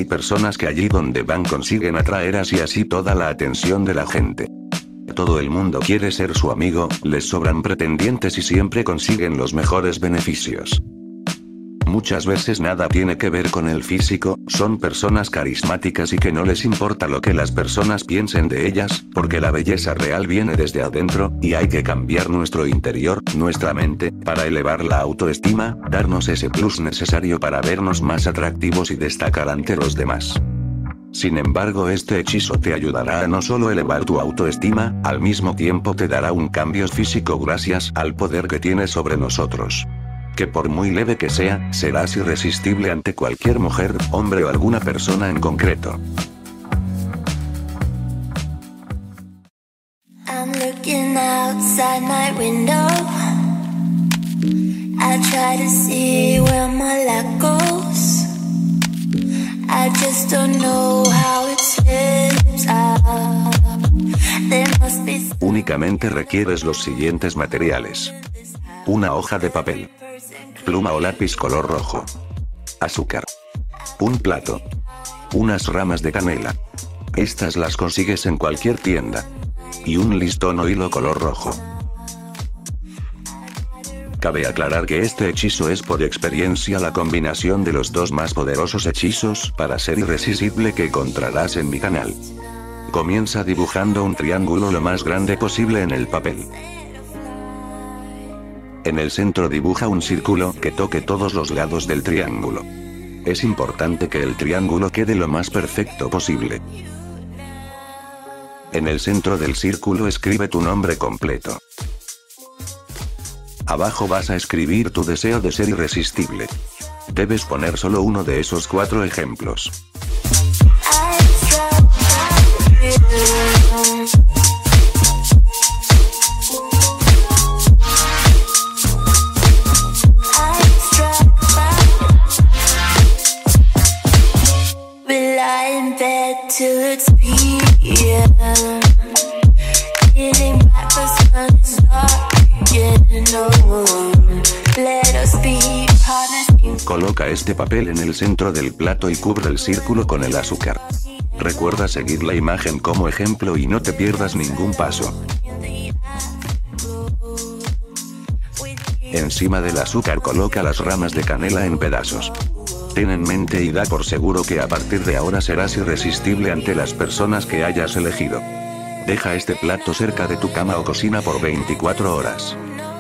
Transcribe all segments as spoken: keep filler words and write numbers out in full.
hay personas que allí donde van consiguen atraer así así toda la atención de la gente. Todo el mundo quiere ser su amigo, les sobran pretendientes y siempre consiguen los mejores beneficios. Muchas veces nada tiene que ver con el físico, son personas carismáticas y que no les importa lo que las personas piensen de ellas, porque la belleza real viene desde adentro, y hay que cambiar nuestro interior, nuestra mente, para elevar la autoestima, darnos ese plus necesario para vernos más atractivos y destacar ante los demás. Sin embargo, este hechizo te ayudará a no solo elevar tu autoestima, al mismo tiempo te dará un cambio físico gracias al poder que tiene sobre nosotros. Que por muy leve que sea, serás irresistible ante cualquier mujer, hombre o alguna persona en concreto. I'm looking outside my window. I try to see where my light goes. I just don't know how it slips out. There must be... Únicamente requieres los siguientes materiales. Una hoja de papel. Pluma o lápiz color rojo. Azúcar. Un plato. Unas ramas de canela. Estas las consigues en cualquier tienda. Y un listón o hilo color rojo. Cabe aclarar que este hechizo es por experiencia la combinación de los dos más poderosos hechizos para ser irresistible que encontrarás en mi canal. Comienza dibujando un triángulo lo más grande posible en el papel. En el centro dibuja un círculo que toque todos los lados del triángulo. Es importante que el triángulo quede lo más perfecto posible. En el centro del círculo escribe tu nombre completo. Abajo vas a escribir tu deseo de ser irresistible. Debes poner solo uno de esos cuatro ejemplos. Coloca este papel en el centro del plato y cubre el círculo con el azúcar. Recuerda seguir la imagen como ejemplo y no te pierdas ningún paso. Encima del azúcar coloca las ramas de canela en pedazos. Ten en mente y da por seguro que a partir de ahora serás irresistible ante las personas que hayas elegido. Deja este plato cerca de tu cama o cocina por veinticuatro horas.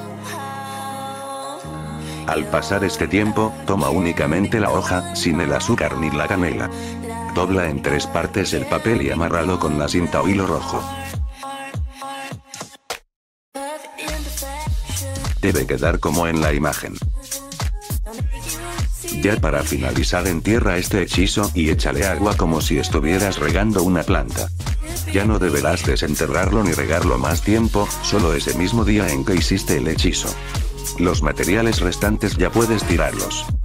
Al pasar este tiempo, toma únicamente la hoja, sin el azúcar ni la canela. Dobla en tres partes el papel y amárralo con la cinta o hilo rojo. Debe quedar como en la imagen. Ya para finalizar, entierra este hechizo y échale agua como si estuvieras regando una planta. Ya no deberás desenterrarlo ni regarlo más tiempo, solo ese mismo día en que hiciste el hechizo. Los materiales restantes ya puedes tirarlos.